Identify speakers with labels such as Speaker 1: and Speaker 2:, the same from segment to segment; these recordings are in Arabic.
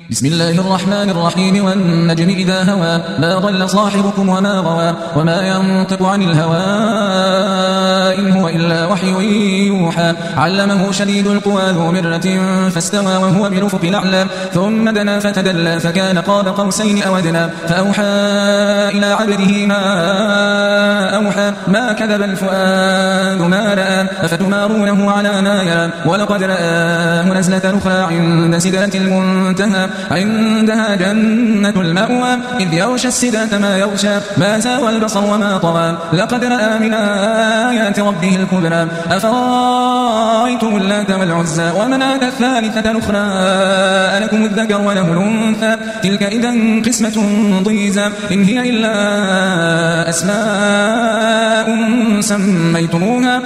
Speaker 1: بسم الله الرحمن الرحيم والنجم إذا هوى ما ضل صاحبكم وما غوى وما ينطق عن الهوى إن هو إلا وحي يوحى علمه شديد القوى ذو مرة فاستوى وهو بالأفق الأعلى ثم دنا فتدلى فكان قاب قوسين أو أدنى فأوحى إلى عبده ما أوحى ما كذب الفؤاد ما رأى أفتمارونه على ما يرى ولقد رآه نزلة أخرى عند سدرة المنتهى عندها جنة المأوى إذ يغشى السدرة ما يغشى ما زاغ البصر وما طغى لقد رأى من آيات ربه الكبرى أفرأيتم اللات والعزى ومناة الثالثة الأخرى ألكم الذكر وله الأنثى تلك إذا قسمة ضيزى إن هي إلا أسماء سميتموها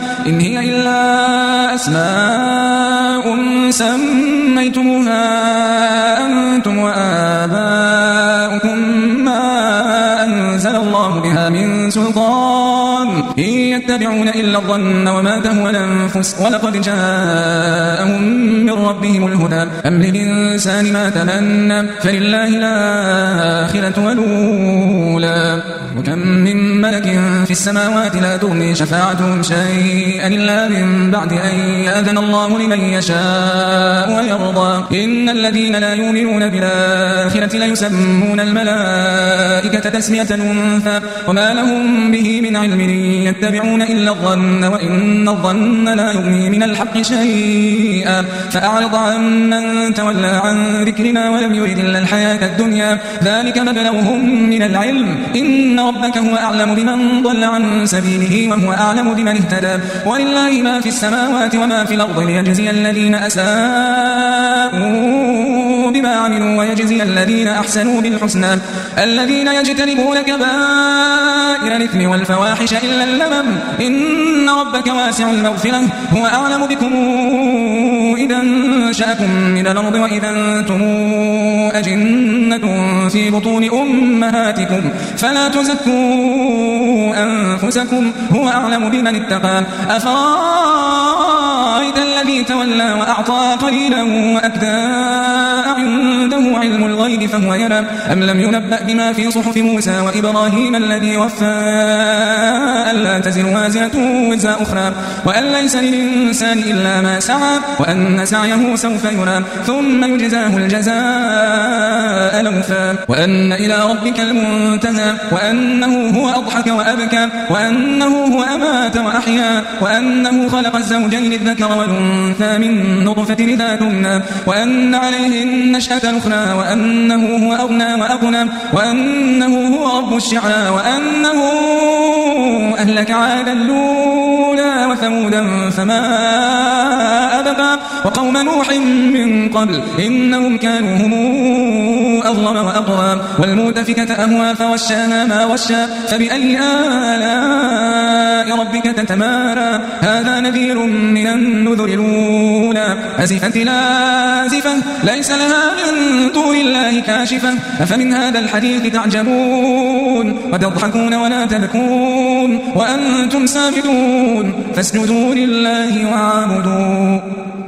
Speaker 1: أنتم وآباؤكم ما أنزل الله بها من سلطان إن يتبعون إلا الظن وما تهوى الأنفس ولقد جاءهم من ربهم الهدى أم للإنسان ما تمنى فلله الآخرة والأولى وكم من ملك في السماوات لا تغني شفاعتهم شيئا إلا من بعد أن يأذن الله لمن يشاء ويرضى إن الذين لا يؤمنون بالآخرة ليسمون الملائكة تسمية الأنثى وما لهم به من علم يتبعون إلا الظن وإن الظن لا يغني من الحق شيئا فأعرض عمن تولى عن ذكرنا ولم يرد إلا الحياة الدنيا ذلك مبلغهم من العلم إن ربك هو أعلم بمن ضل عن سبيله وهو أعلم بمن اهتدى ولله ما في السماوات وما في الأرض ليجزي الذين أساءوا بما عملوا ويجزي الذين أحسنوا بالحسنى الذين يجتنبون كبائر الإثم والفواحش إلا اللمم إن ربك واسع المغفرة هو أعلم بكم إذا أنشأكم من الأرض وإذا أنتم أجنة في بطون أمهاتكم فلا تزكوا أنفسكم هو أعلم بمن اتقى أفرأيت الذي تولى وأعطى قليلا وأكدى عنده علم الغيب فهو يرى أم لم ينبأ بما في صحف موسى وإبراهيم الذي وفى ألا تزر وازرة وزر أخرى وأن ليس للإنسان إلا ما سعى وأن سعيه سوف يرى ثم يجزاه الجزاء الأوفى وأن إلى ربك المنتهى وأنه هو أضحك وأبكى وأنه هو أمات وأحيا وأنه خلق الزوجين الذكر والأنثى من نطفة إذا تمنى وأن عليه النشأة الأخرى وأنه هو أغنى وأقنى وأنه هو رب الشعرى وأنه أهلك عادا الأولى وثمودا فما أبقى وقوم نوح من قبل إنهم كانوا هم أظلم وأطغى والمؤتفكة أهوى فغشاها ما غشى فبأي آلاء ربك تتمارى هذا نذير من النذر الأولى أزفت الآزفة ليس لها من دون الله كاشفة أفمن هذا الحديث تعجبون وتضحكون ولا تبكون وأنتم سامدون فاسجدوا لله واعبدوا